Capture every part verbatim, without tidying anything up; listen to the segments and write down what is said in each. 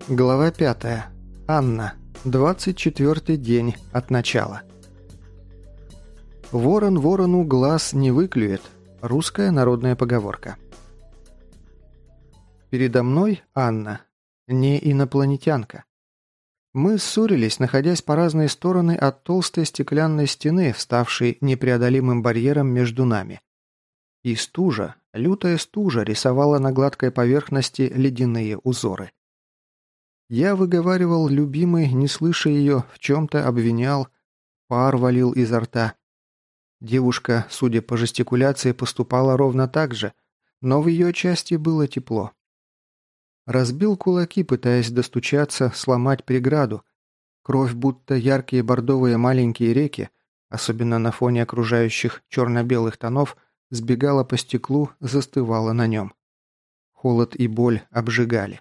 Глава пятая. Анна. двадцать четвёртый день от начала. «Ворон ворону глаз не выклюет» – русская народная поговорка. Передо мной Анна, не инопланетянка. Мы ссорились, находясь по разные стороны от толстой стеклянной стены, вставшей непреодолимым барьером между нами. И стужа, лютая стужа, рисовала на гладкой поверхности ледяные узоры. Я выговаривал любимой, не слыша ее, в чем-то обвинял, пар валил изо рта. Девушка, судя по жестикуляции, поступала ровно так же, но в ее части было тепло. Разбил кулаки, пытаясь достучаться, сломать преграду. Кровь, будто яркие бордовые маленькие реки, особенно на фоне окружающих черно-белых тонов, сбегала по стеклу, застывала на нем. Холод и боль обжигали.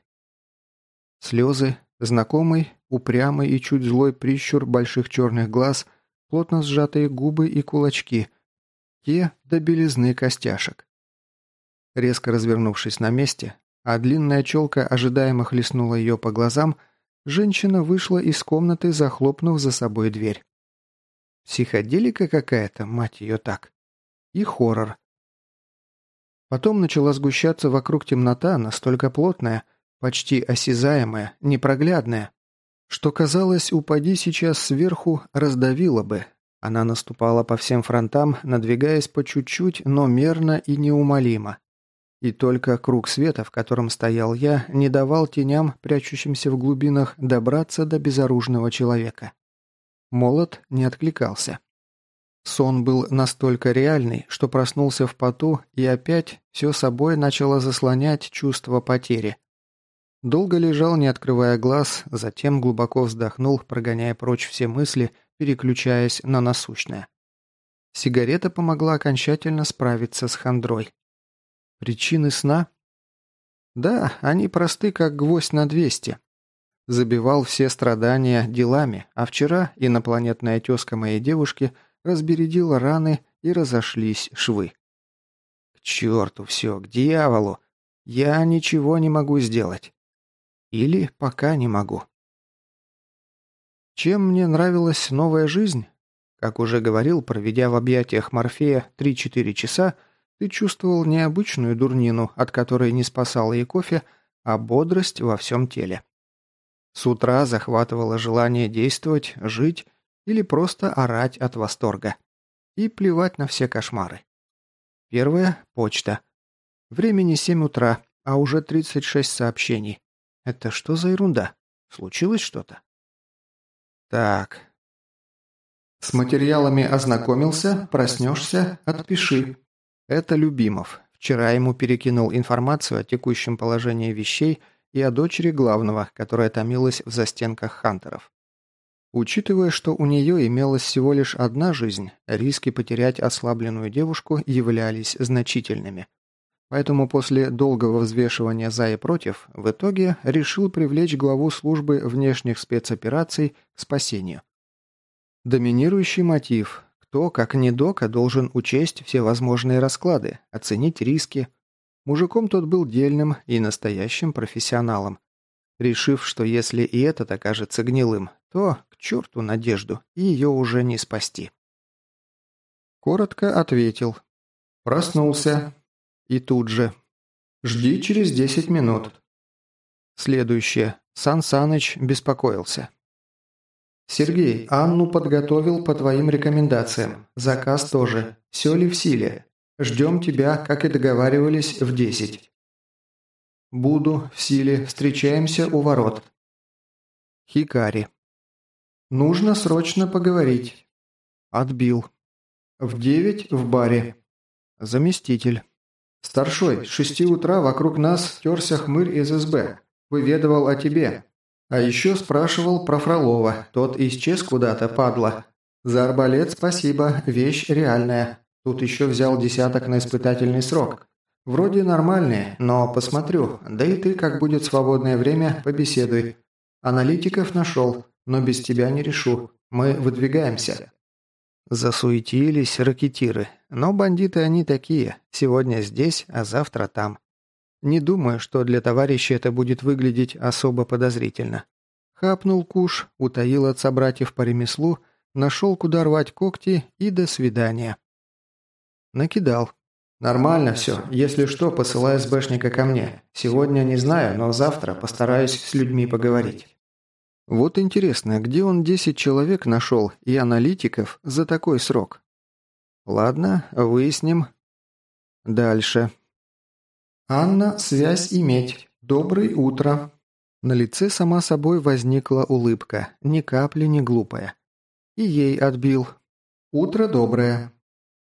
Слезы, знакомый, упрямый и чуть злой прищур больших черных глаз, плотно сжатые губы и кулачки, те до белизны костяшек. Резко развернувшись на месте, а длинная челка ожидаемо хлестнула ее по глазам, женщина вышла из комнаты, захлопнув за собой дверь. Психоделика какая-то, мать ее так. И хоррор. Потом начала сгущаться вокруг темнота, настолько плотная, почти осязаемая, непроглядная, что, казалось, упади сейчас сверху, раздавила бы. Она наступала по всем фронтам, надвигаясь по чуть-чуть, но мерно и неумолимо. И только круг света, в котором стоял я, не давал теням, прячущимся в глубинах, добраться до безоружного человека. Молот не откликался. Сон был настолько реальный, что проснулся в поту, и опять все собой начало заслонять чувство потери. Долго лежал, не открывая глаз, затем глубоко вздохнул, прогоняя прочь все мысли, переключаясь на насущное. Сигарета помогла окончательно справиться с хандрой. Причины сна? Да, они просты, как гвоздь на двести. Забивал все страдания делами, а вчера инопланетная тезка моей девушки разбередила раны и разошлись швы. К черту все, к дьяволу! Я ничего не могу сделать. Или пока не могу. Чем мне нравилась новая жизнь? Как уже говорил, проведя в объятиях Морфея три-четыре часа, ты чувствовал не обычную дурнину, от которой не спасало и кофе, а бодрость во всем теле. С утра захватывало желание действовать, жить или просто орать от восторга. И плевать на все кошмары. Первое – почта. Времени семь утра, а уже тридцать шесть сообщений. Это что за ерунда? Случилось что-то? Так. С материалами ознакомился, проснешься, отпиши. Это Любимов. Вчера ему перекинул информацию о текущем положении вещей и о дочери главного, которая томилась в застенках хантеров. Учитывая, что у нее имелась всего лишь одна жизнь, риски потерять ослабленную девушку являлись значительными. Поэтому после долгого взвешивания «за» и «против» в итоге решил привлечь главу службы внешних спецопераций к спасению. Доминирующий мотив – кто, как не Дока, должен учесть все возможные расклады, оценить риски. Мужиком тот был дельным и настоящим профессионалом, решив, что если и этот окажется гнилым, то к черту надежду, и ее уже не спасти. Коротко ответил. «Проснулся». И тут же. «Жди через десять минут». Следующее. Сан Саныч беспокоился. «Сергей, Анну подготовил по твоим рекомендациям. Заказ тоже. Все ли в силе? Ждем тебя, как и договаривались, в десять». «Буду в силе. Встречаемся у ворот». Хикари. «Нужно срочно поговорить». Отбил. «В девять в баре». Заместитель. «Старшой, с шести утра вокруг нас терся хмырь из эс бэ. Выведывал о тебе. А еще спрашивал про Фролова. Тот исчез куда-то, падла. За арбалет спасибо, вещь реальная. Тут еще взял десяток на испытательный срок. Вроде нормальные, но посмотрю. Да и ты, как будет свободное время, побеседуй. Аналитиков нашел, но без тебя не решу. Мы выдвигаемся». Засуетились ракетиры. Но бандиты они такие. Сегодня здесь, а завтра там. Не думаю, что для товарища это будет выглядеть особо подозрительно. Хапнул куш, утаил от собратьев по ремеслу, нашел, куда рвать когти, и до свидания. Накидал. Нормально все. Если что, посылай СБшника ко мне. Сегодня не знаю, но завтра постараюсь с людьми поговорить. Вот интересно, где он десять человек нашел и аналитиков за такой срок? Ладно, выясним. Дальше. Анна, связь иметь. Доброе утро. На лице сама собой возникла улыбка, ни капли не глупая. И ей отбил. Утро доброе.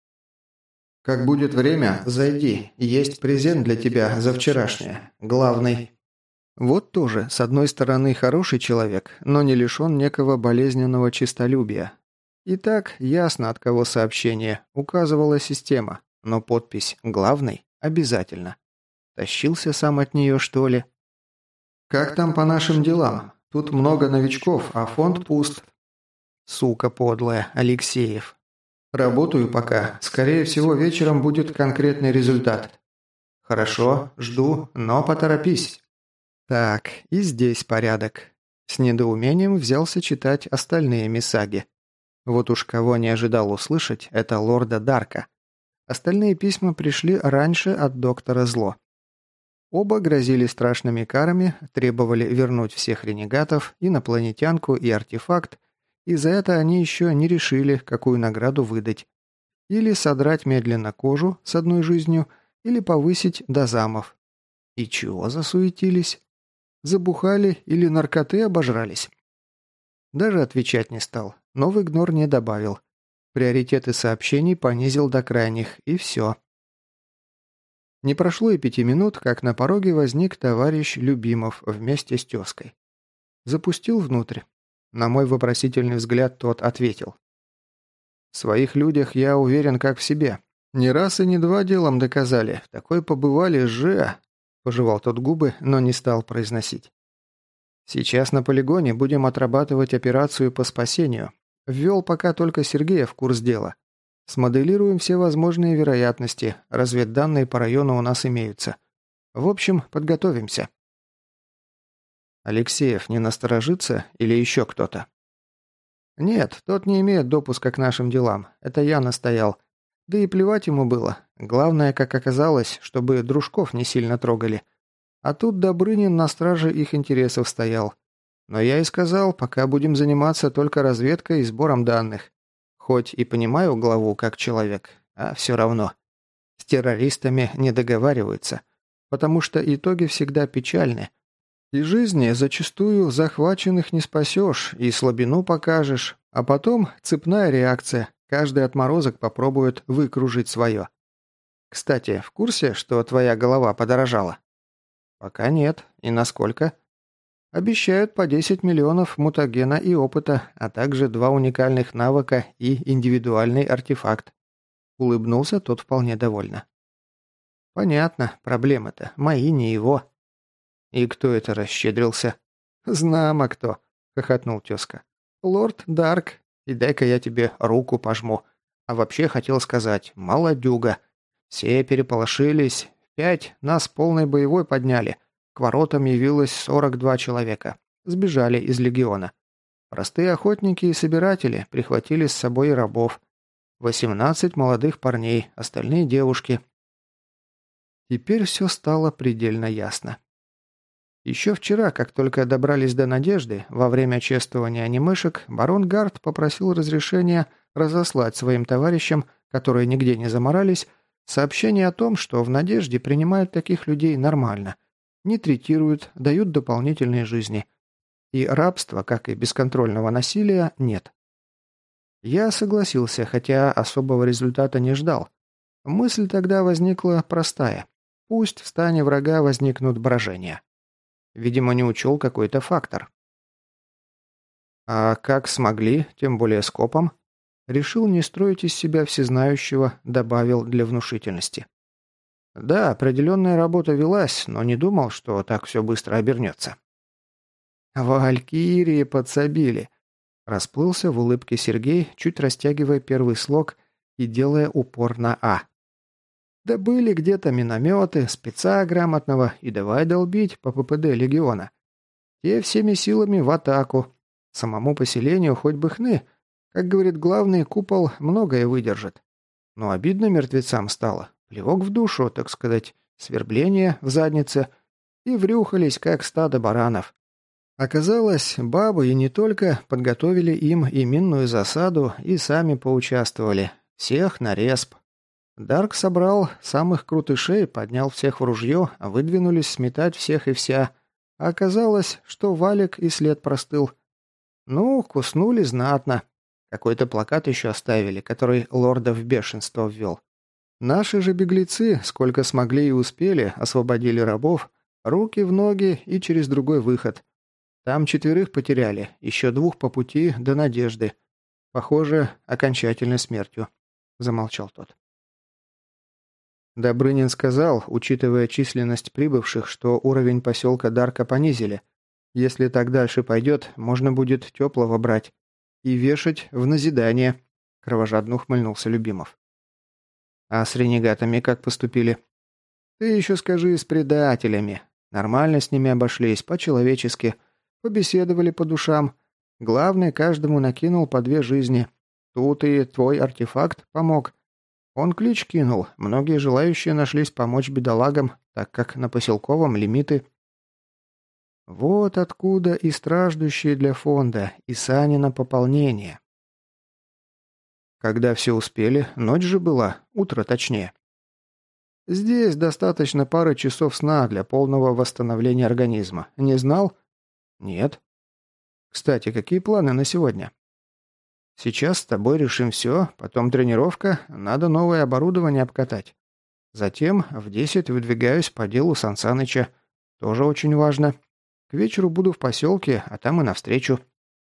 Как будет время, зайди. Есть презент для тебя за вчерашнее. Главный. Вот тоже, с одной стороны, хороший человек, но не лишен некого болезненного честолюбия. И так ясно, от кого сообщение, указывала система, но подпись «Главный» обязательно. Тащился сам от нее, что ли? «Как там по нашим делам? Тут много новичков, а фонд пуст». Сука подлая, Алексеев. «Работаю пока. Скорее всего, вечером будет конкретный результат». «Хорошо, жду, но поторопись». Так, и здесь порядок. С недоумением взялся читать остальные миссаги. Вот уж кого не ожидал услышать, это лорда Дарка. Остальные письма пришли раньше от доктора Зло. Оба грозили страшными карами, требовали вернуть всех ренегатов, инопланетянку и артефакт, и за это они еще не решили, какую награду выдать. Или содрать медленно кожу с одной жизнью, или повысить до замов. И чего засуетились? Забухали или наркоты обожрались? Даже отвечать не стал, но в игнор не добавил. Приоритеты сообщений понизил до крайних, и все. Не прошло и пяти минут, как на пороге возник товарищ Любимов вместе с тезкой. Запустил внутрь. На мой вопросительный взгляд тот ответил. В своих людях я уверен как в себе. Не раз и не два делом доказали. Такой побывали же... Пожевал тот губы, но не стал произносить. Сейчас на полигоне будем отрабатывать операцию по спасению. Ввел пока только Сергея в курс дела. Смоделируем все возможные вероятности. Разведданные по району у нас имеются. В общем, подготовимся. Алексеев не насторожится или еще кто-то? Нет, тот не имеет допуска к нашим делам. Это я настоял. Да и плевать ему было. Главное, как оказалось, чтобы дружков не сильно трогали. А тут Добрынин на страже их интересов стоял. Но я и сказал, пока будем заниматься только разведкой и сбором данных. Хоть и понимаю главу как человек, а все равно. С террористами не договариваются, потому что итоги всегда печальны. И жизни зачастую захваченных не спасешь, и слабину покажешь, а потом цепная реакция. Каждый отморозок попробует выкружить свое. Кстати, в курсе, что твоя голова подорожала? Пока нет. И насколько? Обещают по десять миллионов мутагена и опыта, а также два уникальных навыка и индивидуальный артефакт. Улыбнулся тот вполне довольно. Понятно, проблемы-то мои, не его. И кто это расщедрился? Знамо кто, хохотнул тезка. Лорд Дарк. И дай-ка я тебе руку пожму. А вообще хотел сказать, молодюга. Все переполошились. Пять нас полной боевой подняли. К воротам явилось сорок два человека. Сбежали из легиона. Простые охотники и собиратели прихватили с собой и рабов. Восемнадцать молодых парней, остальные девушки. Теперь все стало предельно ясно. Еще вчера, как только добрались до Надежды, во время чествования анимешек, барон Гард попросил разрешения разослать своим товарищам, которые нигде не заморались, сообщение о том, что в Надежде принимают таких людей нормально, не третируют, дают дополнительные жизни. И рабства, как и бесконтрольного насилия, нет. Я согласился, хотя особого результата не ждал. Мысль тогда возникла простая. Пусть в стане врага возникнут брожения. Видимо, не учел какой-то фактор. А как смогли, тем более скопом, решил не строить из себя всезнающего, добавил для внушительности. Да, определенная работа велась, но не думал, что так все быстро обернется. «Валькирии подсобили», – расплылся в улыбке Сергей, чуть растягивая первый слог и делая упор на «а». Да были где-то минометы, спеца грамотного и давай долбить по ППД легиона. Те всеми силами в атаку. Самому поселению хоть бы хны. Как говорит главный, купол многое выдержит. Но обидно мертвецам стало. Плевок в душу, так сказать, свербление в заднице. И врюхались, как стадо баранов. Оказалось, бабы и не только подготовили им и минную засаду, и сами поучаствовали. Всех на респ. Дарк собрал самых крутышей, поднял всех в ружье, а выдвинулись сметать всех и вся. А оказалось, что валик и след простыл. Ну, куснули знатно. Какой-то плакат еще оставили, который лорда в бешенство ввел. Наши же беглецы, сколько смогли и успели, освободили рабов, руки в ноги и через другой выход. Там четверых потеряли, еще двух по пути до Надежды. Похоже, окончательной смертью. Замолчал тот. Добрынин сказал, учитывая численность прибывших, что уровень поселка Дарка понизили. Если так дальше пойдет, можно будет теплого брать. И вешать в назидание. Кровожадно ухмыльнулся Любимов. А с ренегатами как поступили? Ты еще скажи, с предателями. Нормально с ними обошлись, по-человечески. Побеседовали по душам. Главный каждому накинул по две жизни. Тут и твой артефакт помог. Он клич кинул, многие желающие нашлись помочь бедолагам, так как на поселковом лимиты. Вот откуда и страждущие для фонда, и сани на пополнение. Когда все успели, ночь же была, утро точнее. Здесь достаточно пары часов сна для полного восстановления организма. Не знал? Нет. Кстати, какие планы на сегодня? Сейчас с тобой решим все, потом тренировка, надо новое оборудование обкатать. Затем в десять выдвигаюсь по делу Сан Саныча. Тоже очень важно. К вечеру буду в поселке, а там и навстречу.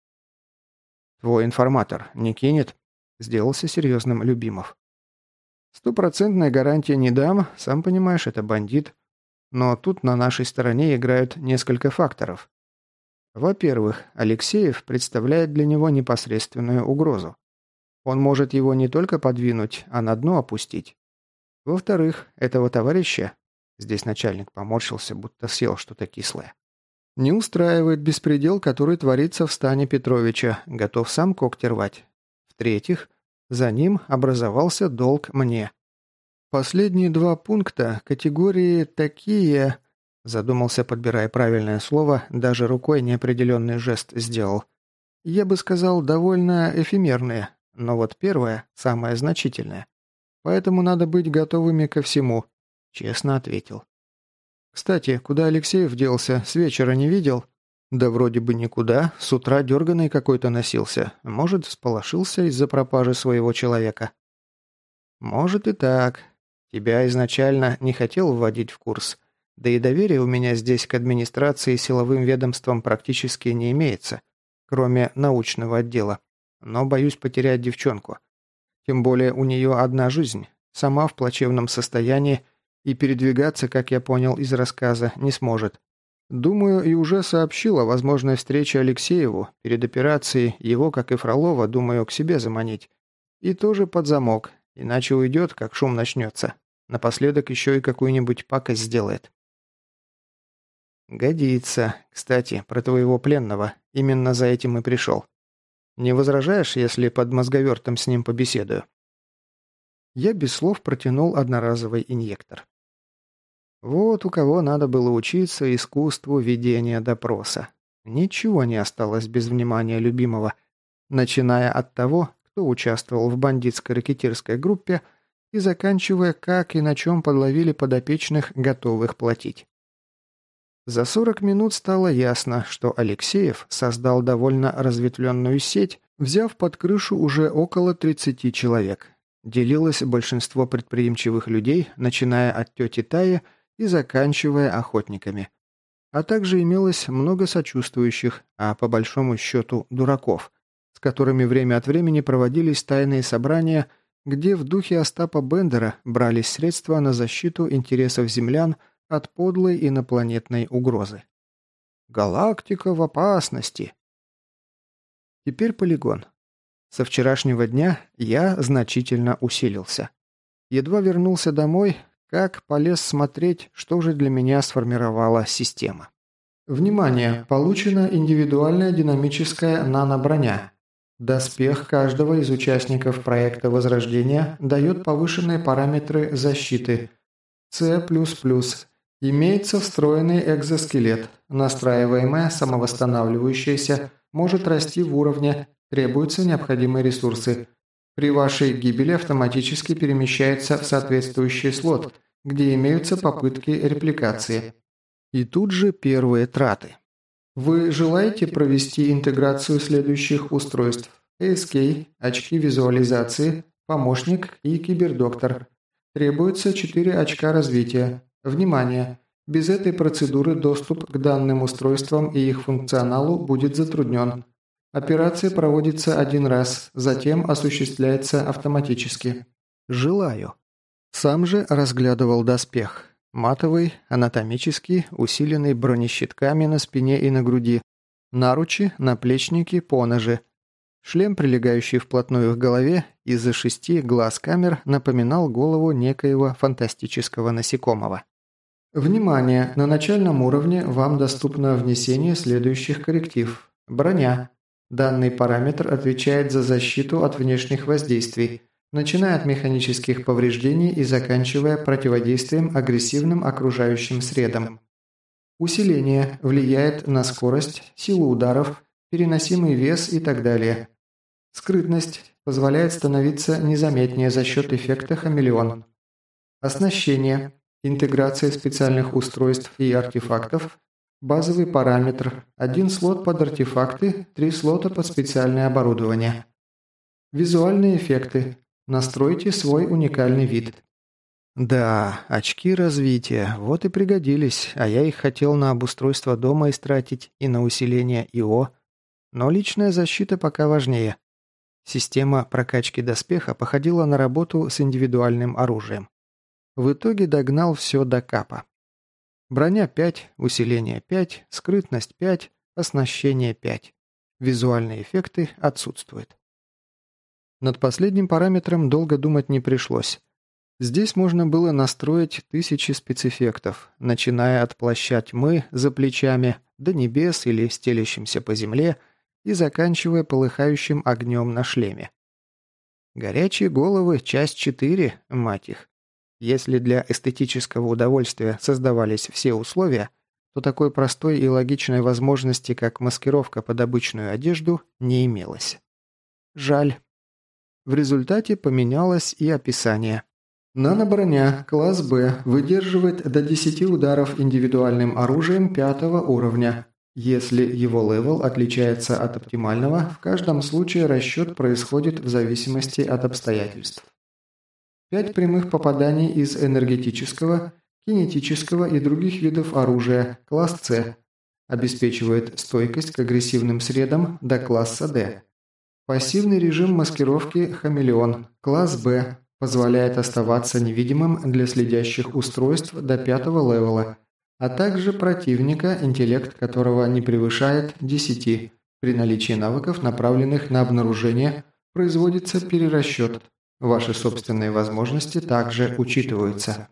Твой информатор не кинет? Сделался серьезным Любимов. Стопроцентной гарантии не дам, сам понимаешь, это бандит. Но тут на нашей стороне играют несколько факторов. Во-первых, Алексеев представляет для него непосредственную угрозу. Он может его не только подвинуть, а на дно опустить. Во-вторых, этого товарища, здесь начальник поморщился, будто съел что-то кислое, не устраивает беспредел, который творится в стане Петровича, готов сам когти рвать. В-третьих, за ним образовался долг мне. Последние два пункта категории такие... Задумался, подбирая правильное слово, даже рукой неопределенный жест сделал. Я бы сказал, довольно эфемерные, но вот первое, самое значительное. Поэтому надо быть готовыми ко всему, честно ответил. Кстати, куда Алексеев делся, с вечера не видел? Да вроде бы никуда, с утра дерганый какой-то носился. Может, всполошился из-за пропажи своего человека. Может и так. Тебя изначально не хотел вводить в курс. Да и доверия у меня здесь к администрации и силовым ведомствам практически не имеется, кроме научного отдела. Но боюсь потерять девчонку. Тем более у нее одна жизнь, сама в плачевном состоянии, и передвигаться, как я понял из рассказа, не сможет. Думаю, и уже сообщил о возможной встрече Алексееву. Перед операцией его, как и Фролова, думаю, к себе заманить. И тоже под замок, иначе уйдет, как шум начнется. Напоследок еще и какую-нибудь пакость сделает. «Годится. Кстати, про твоего пленного. Именно за этим и пришел. Не возражаешь, если под мозговертом с ним побеседую?» Я без слов протянул одноразовый инъектор. Вот у кого надо было учиться искусству ведения допроса. Ничего не осталось без внимания Любимого, начиная от того, кто участвовал в бандитской ракетирской группе, и заканчивая, как и на чем подловили подопечных, готовых платить. За сорок минут стало ясно, что Алексеев создал довольно разветвленную сеть, взяв под крышу уже около тридцати человек. Делилось большинство предприимчивых людей, начиная от тети Таи и заканчивая охотниками. А также имелось много сочувствующих, а по большому счету дураков, с которыми время от времени проводились тайные собрания, где в духе Остапа Бендера брались средства на защиту интересов землян от подлой инопланетной угрозы. Галактика в опасности. Теперь полигон. Со вчерашнего дня я значительно усилился. Едва вернулся домой, как полез смотреть, что же для меня сформировала система. Внимание! Получена индивидуальная динамическая наноброня. Доспех каждого из участников проекта Возрождения дает повышенные параметры защиты. С++. Имеется встроенный экзоскелет. Настраиваемая, самовосстанавливающаяся, может расти в уровне, требуются необходимые ресурсы. При вашей гибели автоматически перемещается в соответствующий слот, где имеются попытки репликации. И тут же первые траты. Вы желаете провести интеграцию следующих устройств: эй эс кей, очки визуализации, помощник и кибердоктор. Требуется четыре очка развития. Внимание! Без этой процедуры доступ к данным устройствам и их функционалу будет затруднен. Операция проводится один раз, затем осуществляется автоматически. Желаю. Сам же разглядывал доспех. Матовый, анатомический, усиленный бронещитками на спине и на груди. Наручи, наплечники, поножи. Шлем, прилегающий вплотную к голове, из-за шести глаз камер напоминал голову некоего фантастического насекомого. Внимание! На начальном уровне вам доступно внесение следующих корректив. Броня. Данный параметр отвечает за защиту от внешних воздействий, начиная от механических повреждений и заканчивая противодействием агрессивным окружающим средам. Усиление влияет на скорость, силу ударов, переносимый вес и так далее. Скрытность позволяет становиться незаметнее за счет эффекта хамелеон. Оснащение. Интеграция специальных устройств и артефактов. Базовый параметр. Один слот под артефакты, три слота под специальное оборудование. Визуальные эффекты. Настройте свой уникальный вид. Да, очки развития, вот и пригодились, а я их хотел на обустройство дома истратить и на усиление ИО. Но личная защита пока важнее. Система прокачки доспеха походила на работу с индивидуальным оружием. В итоге догнал все до капа. Броня пять, усиление пять, скрытность пять, оснащение пять. Визуальные эффекты отсутствуют. Над последним параметром долго думать не пришлось. Здесь можно было настроить тысячи спецэффектов, начиная от плаща тьмы за плечами до небес или стелящимся по земле и заканчивая полыхающим огнем на шлеме. Горячие головы, часть четыре, мать их. Если для эстетического удовольствия создавались все условия, то такой простой и логичной возможности, как маскировка под обычную одежду, не имелось. Жаль. В результате поменялось и описание. Наноброня, класс Б, выдерживает до десяти ударов индивидуальным оружием пятого уровня. Если его левел отличается от оптимального, в каждом случае расчет происходит в зависимости от обстоятельств. Пять прямых попаданий из энергетического, кинетического и других видов оружия, класс С, обеспечивает стойкость к агрессивным средам до класса Д. Пассивный режим маскировки «Хамелеон», класс Б, позволяет оставаться невидимым для следящих устройств до пятого левела, а также противника, интеллект которого не превышает десяти. При наличии навыков, направленных на обнаружение, производится перерасчет. Ваши собственные возможности также учитываются.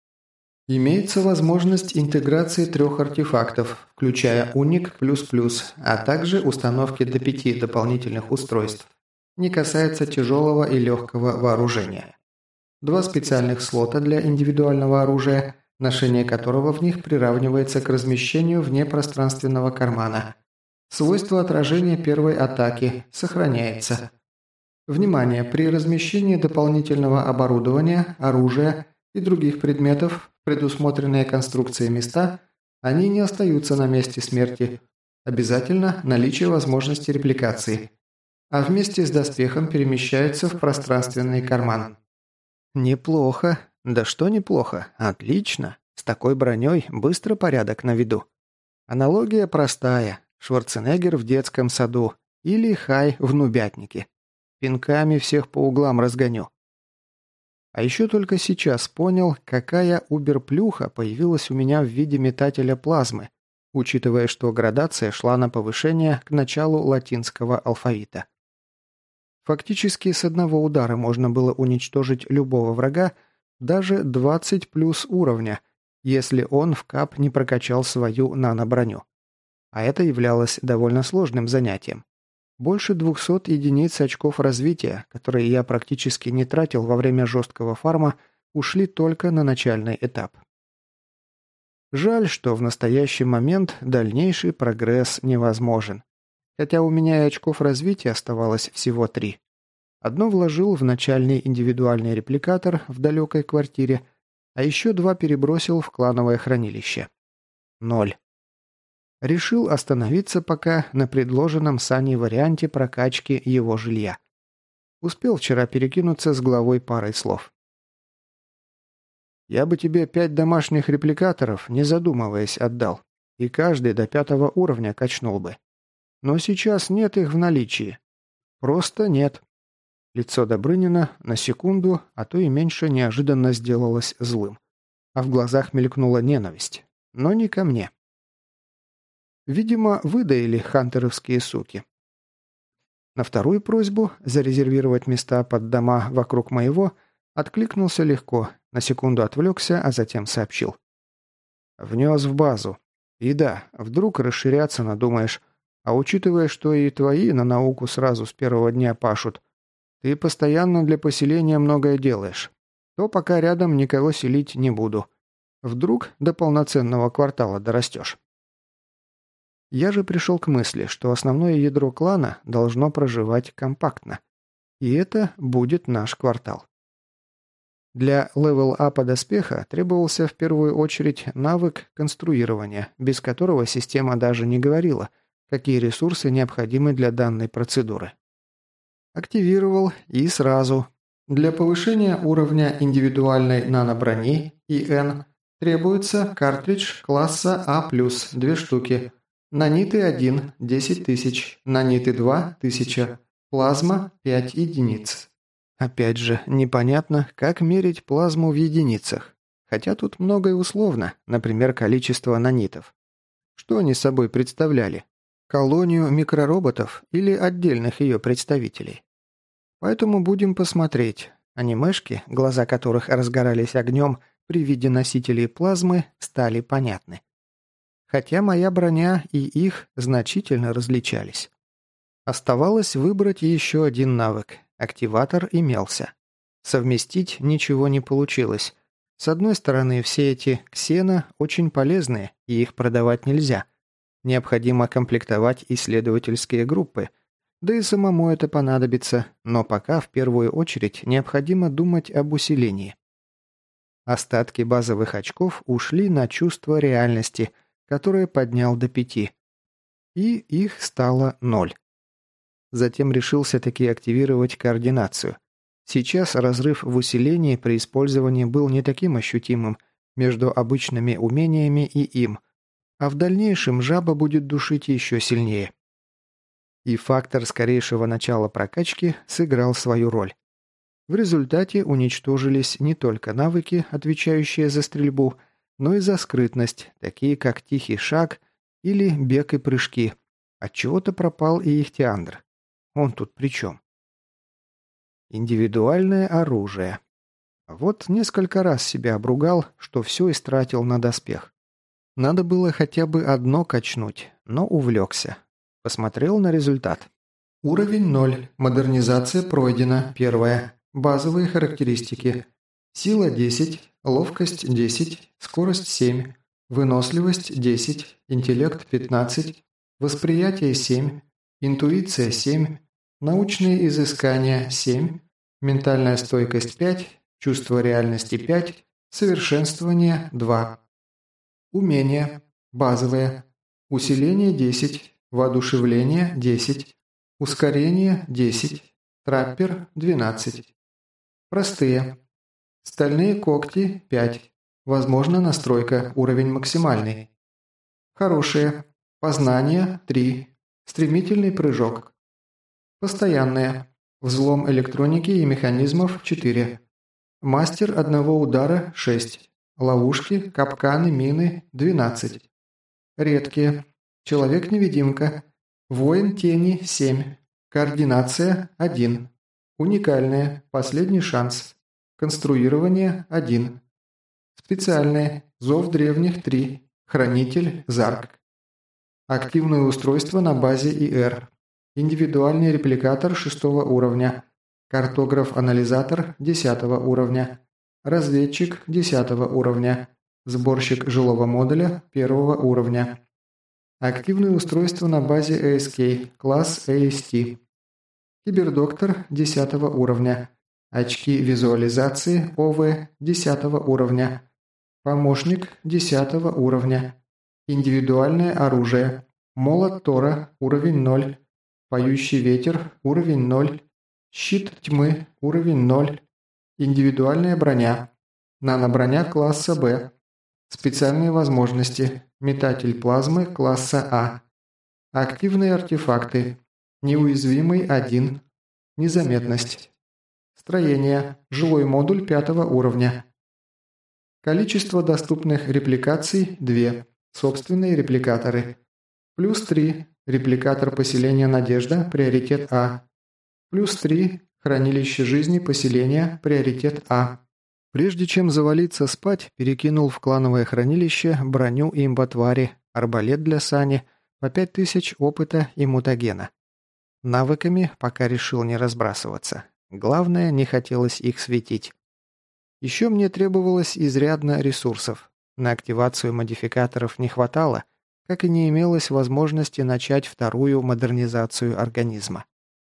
Имеется возможность интеграции трех артефактов, включая Уник++, а также установки до пяти дополнительных устройств. Не касается тяжелого и легкого вооружения. Два специальных слота для индивидуального оружия, ношение которого в них приравнивается к размещению вне пространственного кармана. Свойство отражения первой атаки сохраняется. Внимание! При размещении дополнительного оборудования, оружия и других предметов, предусмотренные конструкцией места, они не остаются на месте смерти. Обязательно наличие возможности репликации. А вместе с доспехом перемещаются в пространственный карман. Неплохо. Да что неплохо? Отлично. С такой броней быстро порядок на виду. Аналогия простая. Шварценеггер в детском саду или Хай в нубятнике. Пинками всех по углам разгоню. А еще только сейчас понял, какая убер-плюха появилась у меня в виде метателя плазмы, учитывая, что градация шла на повышение к началу латинского алфавита. Фактически с одного удара можно было уничтожить любого врага, даже двадцать плюс уровня, если он в кап не прокачал свою нано-броню. А это являлось довольно сложным занятием. Больше двухсот единиц очков развития, которые я практически не тратил во время жесткого фарма, ушли только на начальный этап. Жаль, что в настоящий момент дальнейший прогресс невозможен. Хотя у меня и очков развития оставалось всего три. Одно вложил в начальный индивидуальный репликатор в далекой квартире, а еще два перебросил в клановое хранилище. Ноль. Решил остановиться пока на предложенном Саней варианте прокачки его жилья. Успел вчера перекинуться с главой парой слов. «Я бы тебе пять домашних репликаторов, не задумываясь, отдал, и каждый до пятого уровня качнул бы. Но сейчас нет их в наличии. Просто нет». Лицо Добрынина на секунду, а то и меньше, неожиданно сделалось злым. А в глазах мелькнула ненависть. Но не ко мне. Видимо, выдаили хантеровские суки. На вторую просьбу зарезервировать места под дома вокруг моего откликнулся легко, на секунду отвлекся, а затем сообщил. Внес в базу. И да, вдруг расширяться надумаешь, а учитывая, что и твои на науку сразу с первого дня пашут, ты постоянно для поселения многое делаешь, то пока рядом никого селить не буду. Вдруг до полноценного квартала дорастешь. Я же пришел к мысли, что основное ядро клана должно проживать компактно. И это будет наш квартал. Для левел-апа доспеха требовался в первую очередь навык конструирования, без которого система даже не говорила, какие ресурсы необходимы для данной процедуры. Активировал и сразу. Для повышения уровня индивидуальной нано-брони ИН требуется картридж класса А+, две штуки. Наниты один – десять тысяч, наниты два – тысяча, плазма – пять единиц. Опять же, непонятно, как мерить плазму в единицах. Хотя тут многое условно, например, количество нанитов. Что они собой представляли? Колонию микророботов или отдельных ее представителей? Поэтому будем посмотреть. Анимешки, глаза которых разгорались огнем при виде носителей плазмы, стали понятны. Хотя моя броня и их значительно различались. Оставалось выбрать еще один навык. Активатор имелся. Совместить ничего не получилось. С одной стороны, все эти ксено очень полезные, и их продавать нельзя. Необходимо комплектовать исследовательские группы. Да и самому это понадобится, но пока в первую очередь необходимо думать об усилении. Остатки базовых очков ушли на чувство реальности, которое поднял до пяти. И их стало ноль. Затем решился таки активировать координацию. Сейчас разрыв в усилении при использовании был не таким ощутимым между обычными умениями и им, а в дальнейшем жаба будет душить еще сильнее. И фактор скорейшего начала прокачки сыграл свою роль. В результате уничтожились не только навыки, отвечающие за стрельбу, но и за скрытность, такие как тихий шаг или бег и прыжки. Отчего-то пропал и ихтиандр. Он тут при чем? Индивидуальное оружие. Вот несколько раз себя обругал, что все истратил на доспех. Надо было хотя бы одно качнуть, но увлекся. Посмотрел на результат. Уровень ноль. Модернизация пройдена. Первая. Базовые характеристики. Сила десять, ловкость десять, скорость семь, выносливость десять, интеллект пятнадцать, восприятие семь, интуиция семь, научные изыскания семь, ментальная стойкость пять, чувство реальности пять, совершенствование два. Умения. Базовые. Усиление десять, воодушевление десять, ускорение десять, траппер двенадцать. Простые. Стальные когти пять. Возможно настройка, уровень максимальный. Хорошие. Познание три. Стремительный прыжок. Постоянные. Взлом электроники и механизмов четыре. Мастер одного удара шесть. Ловушки, капканы, мины двенадцать. Редкие. Человек-невидимка. Воин тени семь. Координация один. Уникальные. Последний шанс. Конструирование – один. Специальные. Зов древних – три. Хранитель – Зарк. Активное устройство на базе ИР. Индивидуальный репликатор шестого уровня. Картограф-анализатор десятого уровня. Разведчик десятого уровня. Сборщик жилого модуля первого уровня. Активное устройство на базе эй эс кей, класс эй эс ти. Кибердоктор десятого уровня. Очки визуализации ОВ десятого уровня. Помощник десятого уровня. Индивидуальное оружие. Молот Тора уровень ноль. Поющий ветер уровень ноль. Щит тьмы уровень ноль. Индивидуальная броня. Наноброня класса Б. Специальные возможности. Метатель плазмы класса А. Активные артефакты. Неуязвимый один. Незаметность. Строение. Жилой модуль пятого уровня. Количество доступных репликаций – два. Собственные репликаторы. Плюс три. Репликатор поселения «Надежда» – приоритет А. Плюс три. Хранилище жизни поселения – приоритет А. Прежде чем завалиться спать, перекинул в клановое хранилище броню имботвари, арбалет для Сани, по пять тысяч опыта и мутагена. Навыками пока решил не разбрасываться. Главное, не хотелось их светить. Еще мне требовалось изрядно ресурсов. На активацию модификаторов не хватало, как и не имелось возможности начать вторую модернизацию организма.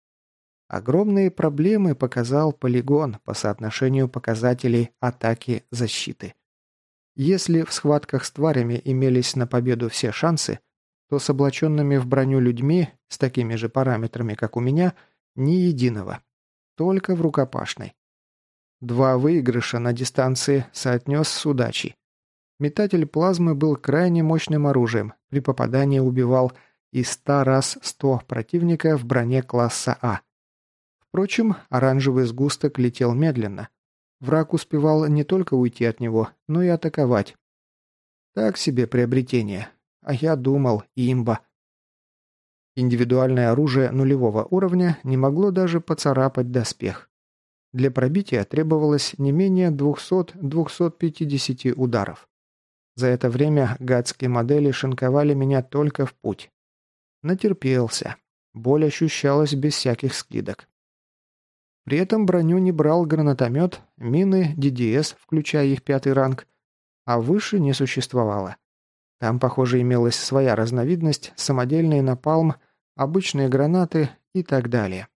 Огромные проблемы показал полигон по соотношению показателей атаки-защиты. Если в схватках с тварями имелись на победу все шансы, то с облаченными в броню людьми с такими же параметрами, как у меня, ни единого. Только в рукопашной. Два выигрыша на дистанции соотнес с удачей. Метатель плазмы был крайне мощным оружием, при попадании убивал и ста раз сто противника в броне класса А. Впрочем, оранжевый сгусток летел медленно. Враг успевал не только уйти от него, но и атаковать. Так себе приобретение. А я думал, имба. Индивидуальное оружие нулевого уровня не могло даже поцарапать доспех. Для пробития требовалось не менее двухсот-двухсот пятидесяти ударов. За это время гадские модели шинковали меня только в путь. Натерпелся. Боль ощущалась без всяких скидок. При этом броню не брал гранатомет, мины, ди ди эс, включая их пятый ранг, а выше не существовало. Там, похоже, имелась своя разновидность, самодельный напалм, обычные гранаты и так далее.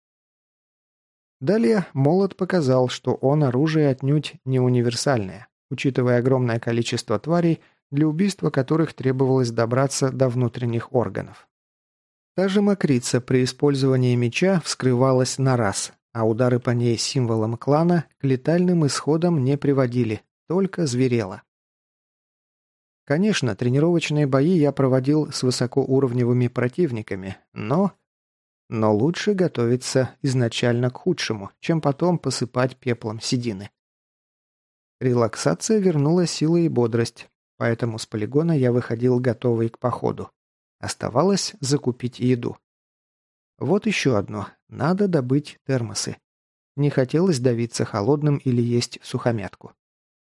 Далее молот показал, что он оружие отнюдь не универсальное, учитывая огромное количество тварей, для убийства которых требовалось добраться до внутренних органов. Та же мокрица при использовании меча вскрывалась на раз, а удары по ней символом клана к летальным исходам не приводили, только зверела. Конечно, тренировочные бои я проводил с высокоуровневыми противниками, но... Но лучше готовиться изначально к худшему, чем потом посыпать пеплом седины. Релаксация вернула силы и бодрость, поэтому с полигона я выходил готовый к походу. Оставалось закупить еду. Вот еще одно. Надо добыть термосы. Не хотелось давиться холодным или есть сухомятку.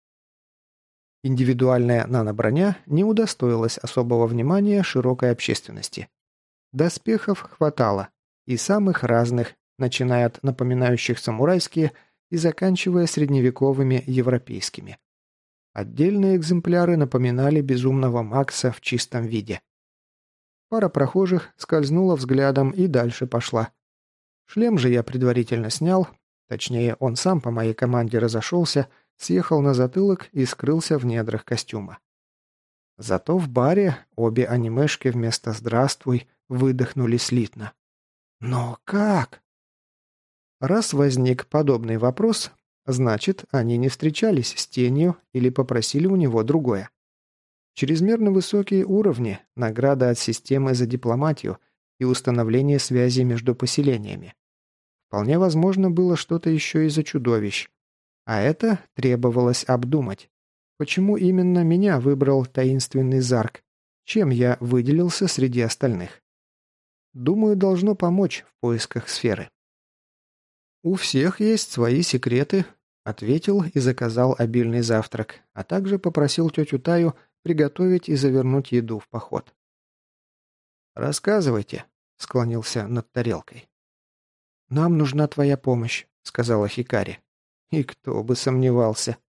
Индивидуальная наноброня не удостоилась особого внимания широкой общественности. Доспехов хватало, и самых разных, начиная от напоминающих самурайские и заканчивая средневековыми европейскими. Отдельные экземпляры напоминали безумного Макса в чистом виде. Пара прохожих скользнула взглядом и дальше пошла. Шлем же я предварительно снял, точнее, он сам по моей команде разошелся, съехал на затылок и скрылся в недрах костюма. Зато в баре обе анимешки вместо «здравствуй» выдохнули слитно. Но как? Раз возник подобный вопрос, значит, они не встречались с тенью или попросили у него другое. Чрезмерно высокие уровни, награда от системы за дипломатию и установление связи между поселениями. Вполне возможно было что-то еще из-за чудовищ. А это требовалось обдумать. Почему именно меня выбрал таинственный Зарк? Чем я выделился среди остальных? Думаю, должно помочь в поисках сферы. У всех есть свои секреты, Ответил и заказал обильный завтрак, а также попросил тетю Таю приготовить и завернуть еду в поход. «Рассказывайте», — склонился над тарелкой. «Нам нужна твоя помощь», — сказала Хикари. И кто бы сомневался.